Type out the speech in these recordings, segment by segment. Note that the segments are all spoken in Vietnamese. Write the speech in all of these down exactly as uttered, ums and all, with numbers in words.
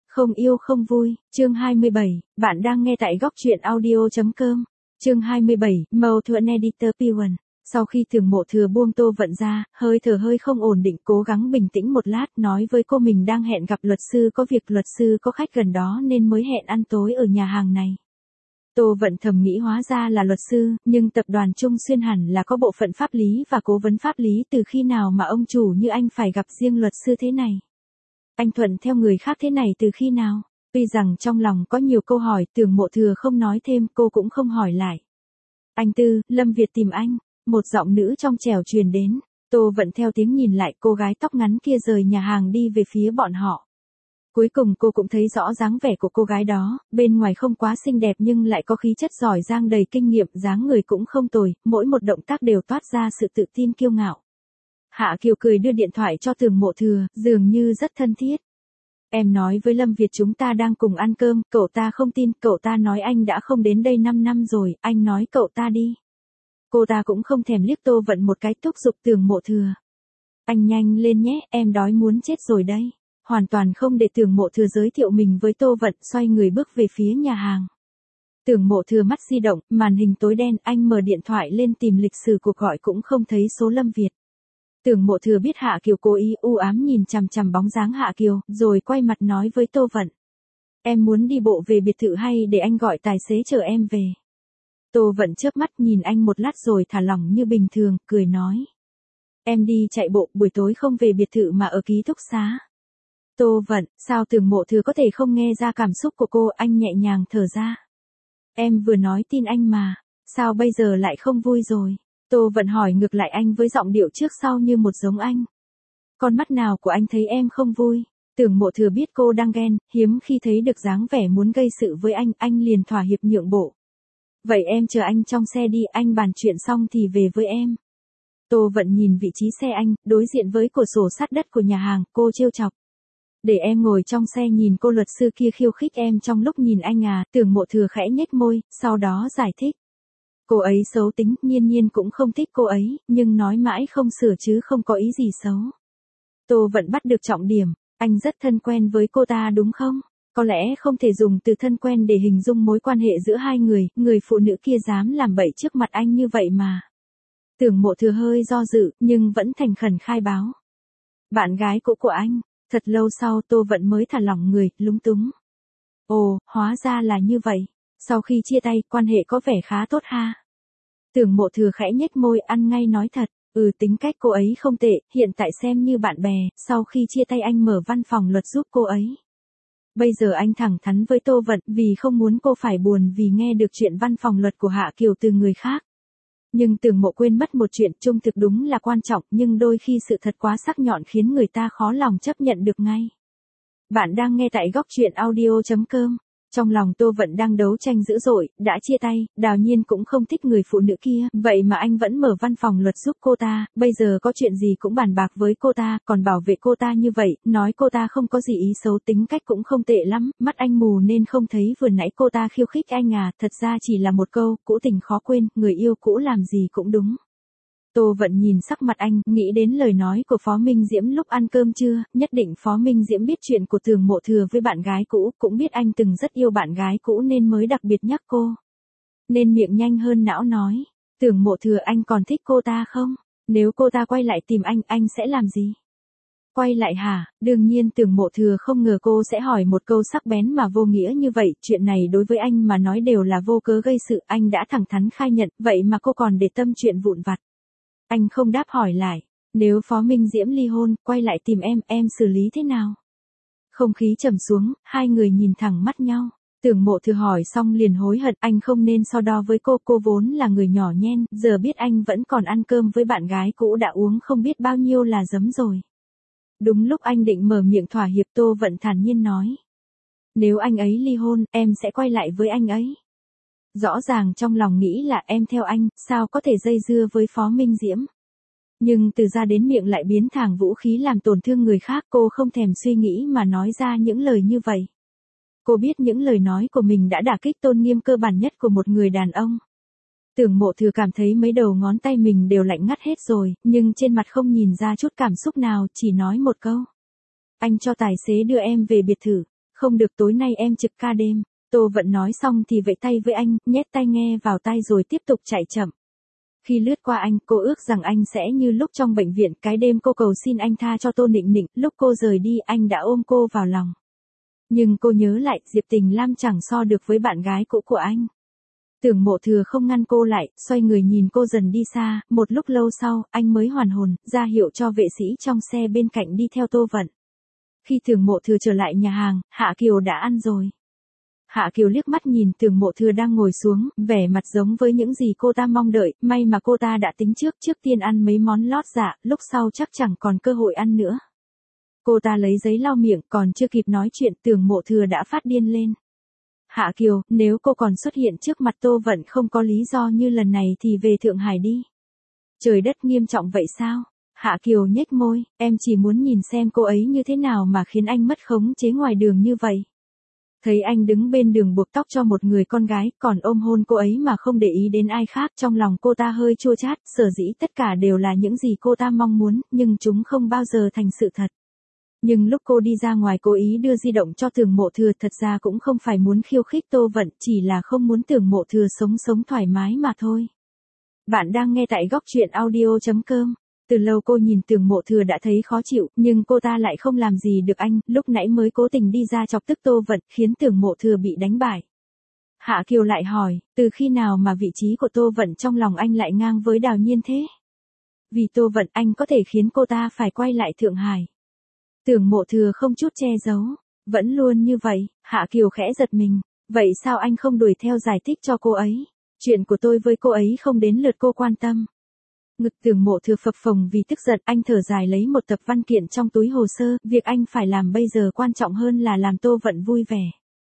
Không yêu không vui, chương hai mươi bảy, bạn đang nghe tại góc truyện audio.com. Chương hai mươi bảy, mâu thuẫn editor Piwon. Sau khi Tưởng Mộ Thừa buông Tô Vận ra, hơi thở hơi không ổn định, cố gắng bình tĩnh một lát, nói với cô mình đang hẹn gặp luật sư, có việc luật sư có khách gần đó nên mới hẹn ăn tối ở nhà hàng này. Tô Vận thầm nghĩ hóa ra là luật sư, nhưng tập đoàn Trung Xuyên hẳn là có bộ phận pháp lý và cố vấn pháp lý, từ khi nào mà ông chủ như anh phải gặp riêng luật sư thế này? Anh thuận theo người khác thế này từ khi nào? Tuy rằng trong lòng có nhiều câu hỏi, Tưởng Mộ Thừa không nói thêm, cô cũng không hỏi lại. Anh Tư, Lâm Việt tìm anh. Một giọng nữ trong trẻo truyền đến. Tô Vận theo tiếng nhìn lại, cô gái tóc ngắn kia rời nhà hàng đi về phía bọn họ. Cuối cùng cô cũng thấy rõ dáng vẻ của cô gái đó, bên ngoài không quá xinh đẹp nhưng lại có khí chất giỏi giang đầy kinh nghiệm, dáng người cũng không tồi, mỗi một động tác đều toát ra sự tự tin kiêu ngạo. Hạ Kiều cười đưa điện thoại cho Tưởng Mộ Thừa, dường như rất thân thiết. Em nói với Lâm Việt chúng ta đang cùng ăn cơm, cậu ta không tin, cậu ta nói anh đã không đến đây năm năm rồi, anh nói cậu ta đi. Cô ta cũng không thèm liếc Tô Vận một cái, thúc giục Tưởng Mộ Thừa. Anh nhanh lên nhé, em đói muốn chết rồi đây. Hoàn toàn không để Tưởng Mộ Thừa giới thiệu mình với Tô Vận, xoay người bước về phía nhà hàng. Tưởng Mộ Thừa mắt di động, màn hình tối đen, anh mở điện thoại lên tìm lịch sử cuộc gọi cũng không thấy số Lâm Việt. Tưởng Mộ Thừa biết Hạ Kiều cố ý u ám nhìn chằm chằm bóng dáng Hạ Kiều, rồi quay mặt nói với Tô Vận. Em muốn đi bộ về biệt thự hay để anh gọi tài xế chở em về? Tô Vận chớp mắt nhìn anh một lát rồi thả lỏng như bình thường, cười nói. Em đi chạy bộ, buổi tối không về biệt thự mà ở ký túc xá. Tô Vận, sao Tưởng Mộ Thừa có thể không nghe ra cảm xúc của cô, anh nhẹ nhàng thở ra. Em vừa nói tin anh mà, sao bây giờ lại không vui rồi? Tô Vận hỏi ngược lại anh với giọng điệu trước sau như một giống anh. Con mắt nào của anh thấy em không vui? Tưởng Mộ Thừa biết cô đang ghen, hiếm khi thấy được dáng vẻ muốn gây sự với anh, anh liền thỏa hiệp nhượng bộ. Vậy em chờ anh trong xe đi, anh bàn chuyện xong thì về với em. Tô Vận nhìn vị trí xe anh, đối diện với cửa sổ sát đất của nhà hàng, cô trêu chọc. Để em ngồi trong xe nhìn cô luật sư kia khiêu khích em trong lúc nhìn anh à? Tưởng Mộ Thừa khẽ nhếch môi, sau đó giải thích. Cô ấy xấu tính, Nhiên Nhiên cũng không thích cô ấy, nhưng nói mãi không sửa chứ không có ý gì xấu. Tô Vận bắt được trọng điểm, anh rất thân quen với cô ta đúng không? Có lẽ không thể dùng từ thân quen để hình dung mối quan hệ giữa hai người, người phụ nữ kia dám làm bậy trước mặt anh như vậy mà. Tưởng Mộ Thừa hơi do dự, nhưng vẫn thành khẩn khai báo. Bạn gái cũ của anh. Thật lâu sau Tô Vận mới thả lỏng người, lúng túng. Ồ, hóa ra là như vậy. Sau khi chia tay, quan hệ có vẻ khá tốt ha. Tưởng Mộ Thừa khẽ nhếch môi, ăn ngay nói thật. Ừ, tính cách cô ấy không tệ, hiện tại xem như bạn bè, sau khi chia tay anh mở văn phòng luật giúp cô ấy. Bây giờ anh thẳng thắn với Tô Vận vì không muốn cô phải buồn vì nghe được chuyện văn phòng luật của Hạ Kiều từ người khác. Nhưng Tưởng Mộ quên mất một chuyện, trung thực đúng là quan trọng, nhưng đôi khi sự thật quá sắc nhọn khiến người ta khó lòng chấp nhận được ngay. Bạn đang nghe tại góc truyện audio.com. Trong lòng Tô Vận đang đấu tranh dữ dội, đã chia tay, Đào Nhiên cũng không thích người phụ nữ kia, vậy mà anh vẫn mở văn phòng luật giúp cô ta, bây giờ có chuyện gì cũng bàn bạc với cô ta, còn bảo vệ cô ta như vậy, nói cô ta không có gì ý xấu, tính cách cũng không tệ lắm, mắt anh mù nên không thấy vừa nãy cô ta khiêu khích anh à, thật ra chỉ là một câu, cũ tình khó quên, người yêu cũ làm gì cũng đúng. Tô Vận nhìn sắc mặt anh, nghĩ đến lời nói của Phó Minh Diễm lúc ăn cơm trưa, nhất định Phó Minh Diễm biết chuyện của Tưởng Mộ Thừa với bạn gái cũ, cũng biết anh từng rất yêu bạn gái cũ nên mới đặc biệt nhắc cô. Nên miệng nhanh hơn não nói, Tưởng Mộ Thừa anh còn thích cô ta không? Nếu cô ta quay lại tìm anh, anh sẽ làm gì? Quay lại hả? Đương nhiên Tưởng Mộ Thừa không ngờ cô sẽ hỏi một câu sắc bén mà vô nghĩa như vậy, chuyện này đối với anh mà nói đều là vô cớ gây sự, anh đã thẳng thắn khai nhận, vậy mà cô còn để tâm chuyện vụn vặt. Anh không đáp hỏi lại, nếu Phó Minh Diễm ly hôn, quay lại tìm em, em xử lý thế nào? Không khí trầm xuống, hai người nhìn thẳng mắt nhau. Tưởng Mộ Thừa hỏi xong liền hối hận, anh không nên so đo với cô, cô vốn là người nhỏ nhen, giờ biết anh vẫn còn ăn cơm với bạn gái cũ đã uống không biết bao nhiêu là giấm rồi. Đúng lúc anh định mở miệng thỏa hiệp, Tô Vận thản nhiên nói. Nếu anh ấy ly hôn, em sẽ quay lại với anh ấy. Rõ ràng trong lòng nghĩ là em theo anh, sao có thể dây dưa với Phó Minh Diễm. Nhưng từ ra đến miệng lại biến thành vũ khí làm tổn thương người khác, cô không thèm suy nghĩ mà nói ra những lời như vậy. Cô biết những lời nói của mình đã đả kích tôn nghiêm cơ bản nhất của một người đàn ông. Tưởng Mộ Thừa cảm thấy mấy đầu ngón tay mình đều lạnh ngắt hết rồi, nhưng trên mặt không nhìn ra chút cảm xúc nào, chỉ nói một câu. Anh cho tài xế đưa em về biệt thự. không được, tối nay em trực ca đêm. Tô Vận nói xong thì vẫy tay với anh, nhét tai nghe vào tai rồi tiếp tục chạy chậm. Khi lướt qua anh, cô ước rằng anh sẽ như lúc trong bệnh viện, cái đêm cô cầu xin anh tha cho Tô Nịnh Nịnh, lúc cô rời đi anh đã ôm cô vào lòng. Nhưng cô nhớ lại, Diệp Tình Lam chẳng so được với bạn gái cũ của anh. Tưởng Mộ Thừa không ngăn cô lại, xoay người nhìn cô dần đi xa, một lúc lâu sau, anh mới hoàn hồn, ra hiệu cho vệ sĩ trong xe bên cạnh đi theo Tô Vận. Khi Tưởng Mộ Thừa trở lại nhà hàng, Hạ Kiều đã ăn rồi. Hạ Kiều liếc mắt nhìn Tưởng Mộ Thừa đang ngồi xuống, vẻ mặt giống với những gì cô ta mong đợi, may mà cô ta đã tính trước, trước tiên ăn mấy món lót dạ, lúc sau chắc chẳng còn cơ hội ăn nữa. Cô ta lấy giấy lau miệng, còn chưa kịp nói chuyện, Tưởng Mộ Thừa đã phát điên lên. Hạ Kiều, nếu cô còn xuất hiện trước mặt Tô Vận không có lý do như lần này thì về Thượng Hải đi. Trời đất nghiêm trọng vậy sao? Hạ Kiều nhếch môi, em chỉ muốn nhìn xem cô ấy như thế nào mà khiến anh mất khống chế ngoài đường như vậy. Thấy anh đứng bên đường buộc tóc cho một người con gái, còn ôm hôn cô ấy mà không để ý đến ai khác, trong lòng cô ta hơi chua chát, sở dĩ tất cả đều là những gì cô ta mong muốn, nhưng chúng không bao giờ thành sự thật. Nhưng lúc cô đi ra ngoài cố ý đưa di động cho Tưởng Mộ Thừa, thật ra cũng không phải muốn khiêu khích Tô Vận, chỉ là không muốn Tưởng Mộ Thừa sống sống thoải mái mà thôi. Bạn đang nghe tại góc truyện audio chấm com. Từ lâu cô nhìn Tưởng Mộ Thừa đã thấy khó chịu, nhưng cô ta lại không làm gì được anh, lúc nãy mới cố tình đi ra chọc tức Tô Vận, khiến Tưởng Mộ Thừa bị đánh bại. Hạ Kiều lại hỏi, từ khi nào mà vị trí của Tô Vận trong lòng anh lại ngang với Đào Nhiên thế? Vì Tô Vận anh có thể khiến cô ta phải quay lại Thượng Hải. Tưởng Mộ Thừa không chút che giấu, vẫn luôn như vậy. Hạ Kiều khẽ giật mình, vậy sao anh không đuổi theo giải thích cho cô ấy? Chuyện của tôi với cô ấy không đến lượt cô quan tâm. Ngực Tưởng Mộ Thừa phập phồng vì tức giận, anh thở dài lấy một tập văn kiện trong túi hồ sơ, việc anh phải làm bây giờ quan trọng hơn là làm Tô Vận vui vẻ.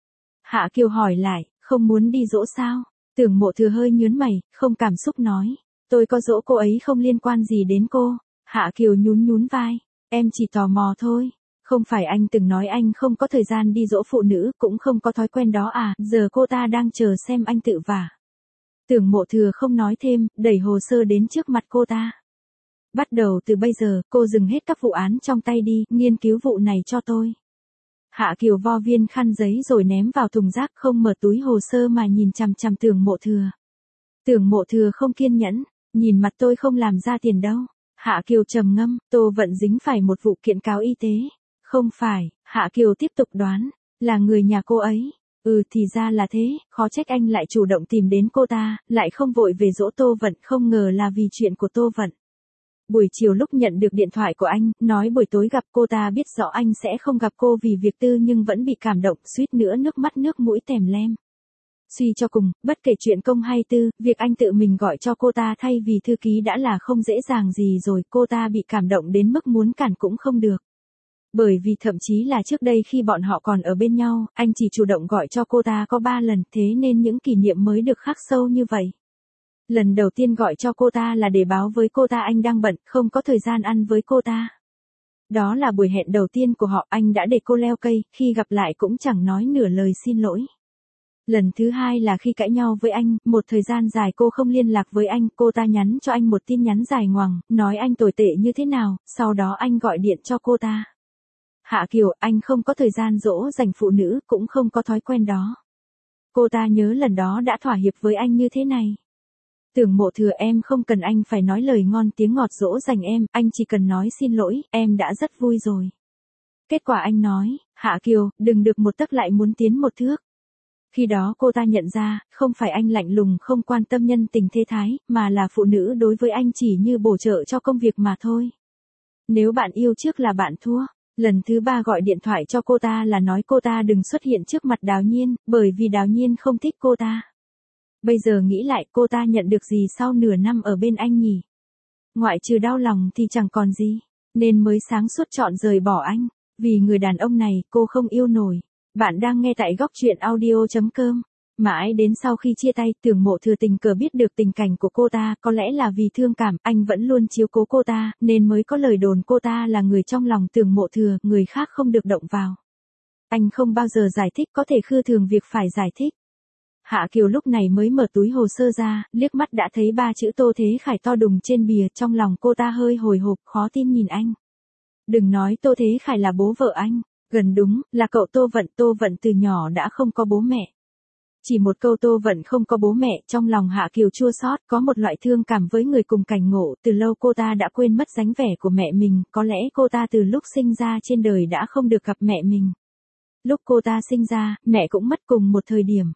Hạ Kiều hỏi lại, không muốn đi dỗ sao? Tưởng Mộ Thừa hơi nhướng mày, không cảm xúc nói, tôi có dỗ cô ấy không liên quan gì đến cô. Hạ Kiều nhún nhún vai, em chỉ tò mò thôi. Không phải anh từng nói anh không có thời gian đi dỗ phụ nữ, cũng không có thói quen đó à, giờ cô ta đang chờ xem anh tự vả. Tưởng Mộ Thừa không nói thêm, đẩy hồ sơ đến trước mặt cô ta. Bắt đầu từ bây giờ, cô dừng hết các vụ án trong tay đi, nghiên cứu vụ này cho tôi. Hạ Kiều vo viên khăn giấy rồi ném vào thùng rác, không mở túi hồ sơ mà nhìn chằm chằm Tưởng Mộ Thừa. Tưởng Mộ Thừa không kiên nhẫn, nhìn mặt tôi không làm ra tiền đâu. Hạ Kiều trầm ngâm, Tô Vận dính phải một vụ kiện cáo y tế. Không phải, Hạ Kiều tiếp tục đoán, là người nhà cô ấy. Ừ thì ra là thế, khó trách anh lại chủ động tìm đến cô ta, lại không vội về dỗ Tô Vận, không ngờ là vì chuyện của Tô Vận. Buổi chiều lúc nhận được điện thoại của anh, nói buổi tối gặp cô ta, biết rõ anh sẽ không gặp cô vì việc tư nhưng vẫn bị cảm động, suýt nữa nước mắt nước mũi tèm lem. Suy cho cùng, bất kể chuyện công hay tư, việc anh tự mình gọi cho cô ta thay vì thư ký đã là không dễ dàng gì rồi, cô ta bị cảm động đến mức muốn cản cũng không được. Bởi vì thậm chí là trước đây khi bọn họ còn ở bên nhau, anh chỉ chủ động gọi cho cô ta có ba lần, thế nên những kỷ niệm mới được khắc sâu như vậy. Lần đầu tiên gọi cho cô ta là để báo với cô ta anh đang bận, không có thời gian ăn với cô ta. Đó là buổi hẹn đầu tiên của họ, anh đã để cô leo cây, khi gặp lại cũng chẳng nói nửa lời xin lỗi. Lần thứ hai là khi cãi nhau với anh, một thời gian dài cô không liên lạc với anh, cô ta nhắn cho anh một tin nhắn dài ngoằng, nói anh tồi tệ như thế nào, sau đó anh gọi điện cho cô ta. Hạ Kiều, anh không có thời gian dỗ dành phụ nữ, cũng không có thói quen đó. Cô ta nhớ lần đó đã thỏa hiệp với anh như thế này. Tưởng Mộ Thừa, em không cần anh phải nói lời ngon tiếng ngọt dỗ dành em, anh chỉ cần nói xin lỗi, em đã rất vui rồi. Kết quả anh nói, Hạ Kiều, đừng được một tấc lại muốn tiến một thước. Khi đó cô ta nhận ra, không phải anh lạnh lùng không quan tâm nhân tình thế thái, mà là phụ nữ đối với anh chỉ như bổ trợ cho công việc mà thôi. Nếu bạn yêu trước là bạn thua. Lần thứ ba gọi điện thoại cho cô ta là nói cô ta đừng xuất hiện trước mặt Đào Nhiên, bởi vì Đào Nhiên không thích cô ta. Bây giờ nghĩ lại, cô ta nhận được gì sau nửa năm ở bên anh nhỉ? Ngoại trừ đau lòng thì chẳng còn gì, nên mới sáng suốt chọn rời bỏ anh. Vì người đàn ông này, cô không yêu nổi. Bạn đang nghe tại góc truyện audio chấm com. Mãi đến sau khi chia tay, Tưởng Mộ Thừa tình cờ biết được tình cảnh của cô ta, có lẽ là vì thương cảm, anh vẫn luôn chiếu cố cô ta, nên mới có lời đồn cô ta là người trong lòng Tưởng Mộ Thừa, người khác không được động vào. Anh không bao giờ giải thích, có thể khư thường việc phải giải thích. Hạ Kiều lúc này mới mở túi hồ sơ ra, liếc mắt đã thấy ba chữ Tô Thế Khải to đùng trên bìa, trong lòng cô ta hơi hồi hộp, khó tin nhìn anh. Đừng nói Tô Thế Khải là bố vợ anh. Gần đúng, là cậu Tô Vận. Tô Vận từ nhỏ đã không có bố mẹ. Chỉ một câu Tô Vận không có bố mẹ, trong lòng Hạ Kiều chua xót, có một loại thương cảm với người cùng cảnh ngộ. Từ lâu cô ta đã quên mất dáng vẻ của mẹ mình, có lẽ cô ta từ lúc sinh ra trên đời đã không được gặp mẹ mình. Lúc cô ta sinh ra, mẹ cũng mất cùng một thời điểm.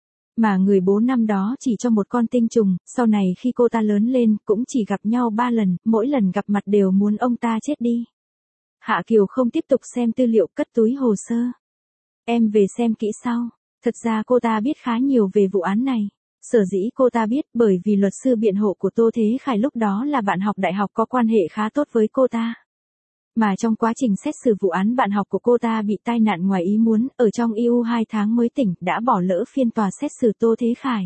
Mà người bố năm đó chỉ cho một con tinh trùng, sau này khi cô ta lớn lên, cũng chỉ gặp nhau ba lần, mỗi lần gặp mặt đều muốn ông ta chết đi. Hạ Kiều không tiếp tục xem tư liệu, cất túi hồ sơ. Em về xem kỹ sau. Thật ra cô ta biết khá nhiều về vụ án này. Sở dĩ cô ta biết bởi vì luật sư biện hộ của Tô Thế Khải lúc đó là bạn học đại học có quan hệ khá tốt với cô ta. Mà trong quá trình xét xử vụ án bạn học của cô ta bị tai nạn ngoài ý muốn, ở trong i u hai tháng mới tỉnh, đã bỏ lỡ phiên tòa xét xử Tô Thế Khải.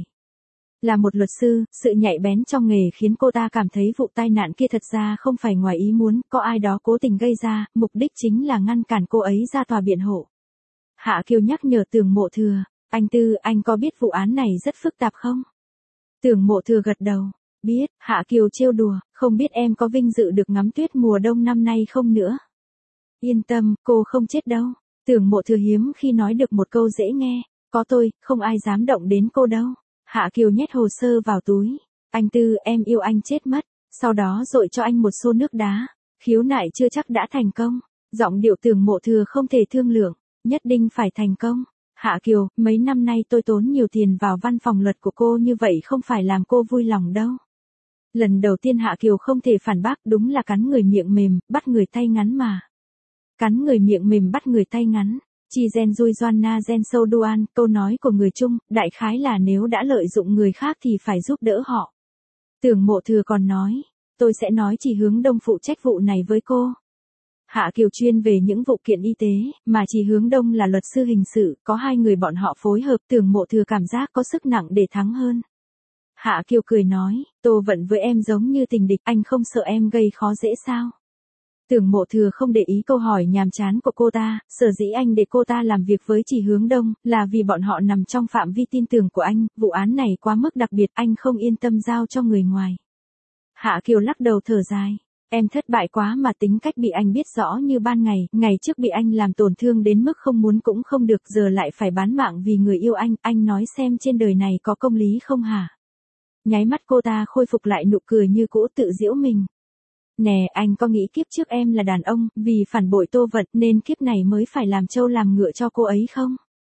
Là một luật sư, sự nhạy bén trong nghề khiến cô ta cảm thấy vụ tai nạn kia thật ra không phải ngoài ý muốn, có ai đó cố tình gây ra, mục đích chính là ngăn cản cô ấy ra tòa biện hộ. Hạ Kiều nhắc nhở Tưởng Mộ Thừa, anh Tư, anh có biết vụ án này rất phức tạp không? Tưởng Mộ Thừa gật đầu, biết. Hạ Kiều trêu đùa, không biết em có vinh dự được ngắm tuyết mùa đông năm nay không nữa? Yên tâm, cô không chết đâu. Tưởng Mộ Thừa hiếm khi nói được một câu dễ nghe, có tôi, không ai dám động đến cô đâu. Hạ Kiều nhét hồ sơ vào túi, anh Tư, em yêu anh chết mất, sau đó dội cho anh một xô nước đá. Khiếu nại chưa chắc đã thành công, giọng điệu Tưởng Mộ Thừa không thể thương lượng, nhất định phải thành công. Hạ Kiều, mấy năm nay tôi tốn nhiều tiền vào văn phòng luật của cô như vậy không phải làm cô vui lòng đâu. Lần đầu tiên Hạ Kiều không thể phản bác, đúng là cắn người miệng mềm, bắt người tay ngắn mà. Cắn người miệng mềm bắt người tay ngắn. Chi gen dui doan na gen sâu duan, câu nói của người Trung, đại khái là nếu đã lợi dụng người khác thì phải giúp đỡ họ. Tưởng Mộ Thừa còn nói, tôi sẽ nói Chỉ Hướng Đông phụ trách vụ này với cô. Hạ Kiều chuyên về những vụ kiện y tế, mà Chỉ Hướng Đông là luật sư hình sự, có hai người bọn họ phối hợp, Tưởng Mộ Thừa cảm giác có sức nặng để thắng hơn. Hạ Kiều cười nói, Tô Vận với em giống như tình địch, anh không sợ em gây khó dễ sao? Tưởng Mộ Thừa không để ý câu hỏi nhàm chán của cô ta, sở dĩ anh để cô ta làm việc với Chỉ Hướng Đông, là vì bọn họ nằm trong phạm vi tin tưởng của anh, vụ án này quá mức đặc biệt, anh không yên tâm giao cho người ngoài. Hạ Kiều lắc đầu thở dài, em thất bại quá mà, tính cách bị anh biết rõ như ban ngày, ngày trước bị anh làm tổn thương đến mức không muốn cũng không được, giờ lại phải bán mạng vì người yêu anh, anh nói xem trên đời này có công lý không hả? Nháy mắt cô ta khôi phục lại nụ cười như cũ, tự giễu mình. Nè, anh có nghĩ kiếp trước em là đàn ông, vì phản bội Tô Vận nên kiếp này mới phải làm trâu làm ngựa cho cô ấy không?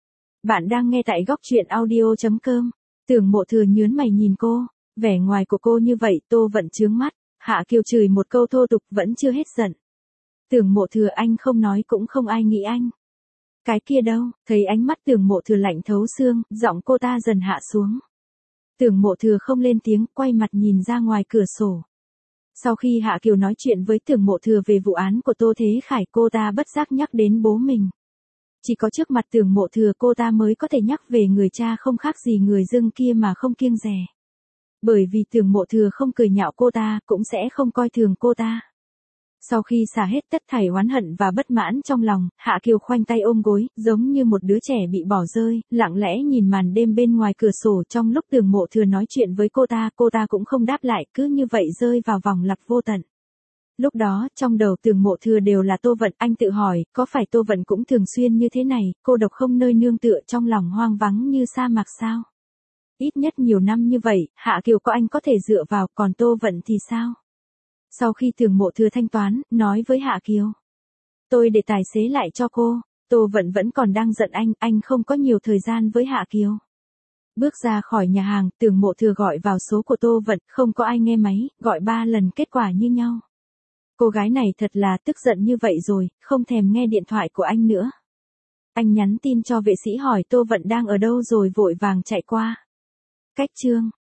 Bạn đang nghe tại góc truyện audio chấm com. Tưởng Mộ Thừa nhớn mày nhìn cô, vẻ ngoài của cô như vậy, Tô Vận chướng mắt. Hạ Kiều chửi một câu thô tục vẫn chưa hết giận. Tưởng Mộ Thừa, anh không nói cũng không ai nghĩ anh. Cái kia đâu? Thấy ánh mắt Tưởng Mộ Thừa lạnh thấu xương, giọng cô ta dần hạ xuống. Tưởng Mộ Thừa không lên tiếng, quay mặt nhìn ra ngoài cửa sổ. Sau khi Hạ Kiều nói chuyện với Tưởng Mộ Thừa về vụ án của Tô Thế Khải, cô ta bất giác nhắc đến bố mình. Chỉ có trước mặt Tưởng Mộ Thừa cô ta mới có thể nhắc về người cha không khác gì người dưng kia mà không kiêng dè. Bởi vì Tưởng Mộ Thừa không cười nhạo cô ta, cũng sẽ không coi thường cô ta. Sau khi xả hết tất thảy oán hận và bất mãn trong lòng, Hạ Kiều khoanh tay ôm gối, giống như một đứa trẻ bị bỏ rơi, lặng lẽ nhìn màn đêm bên ngoài cửa sổ. Trong lúc Tưởng Mộ Thừa nói chuyện với cô ta, cô ta cũng không đáp lại, cứ như vậy rơi vào vòng lặp vô tận. Lúc đó, trong đầu Tưởng Mộ Thừa đều là Tô Vận, anh tự hỏi, có phải Tô Vận cũng thường xuyên như thế này, cô độc không nơi nương tựa, trong lòng hoang vắng như sa mạc sao? Ít nhất nhiều năm như vậy, Hạ Kiều có anh có thể dựa vào, còn Tô Vận thì sao? Sau khi Tưởng Mộ Thừa thanh toán, nói với Hạ Kiều, tôi để tài xế lại cho cô. Tô Vận vẫn còn đang giận anh, anh không có nhiều thời gian với Hạ Kiều. Bước ra khỏi nhà hàng, Tưởng Mộ Thừa gọi vào số của Tô Vận, không có ai nghe máy, gọi ba lần kết quả như nhau. Cô gái này thật là tức giận như vậy rồi, không thèm nghe điện thoại của anh nữa. Anh nhắn tin cho vệ sĩ hỏi Tô Vận đang ở đâu rồi vội vàng chạy qua. Cách chương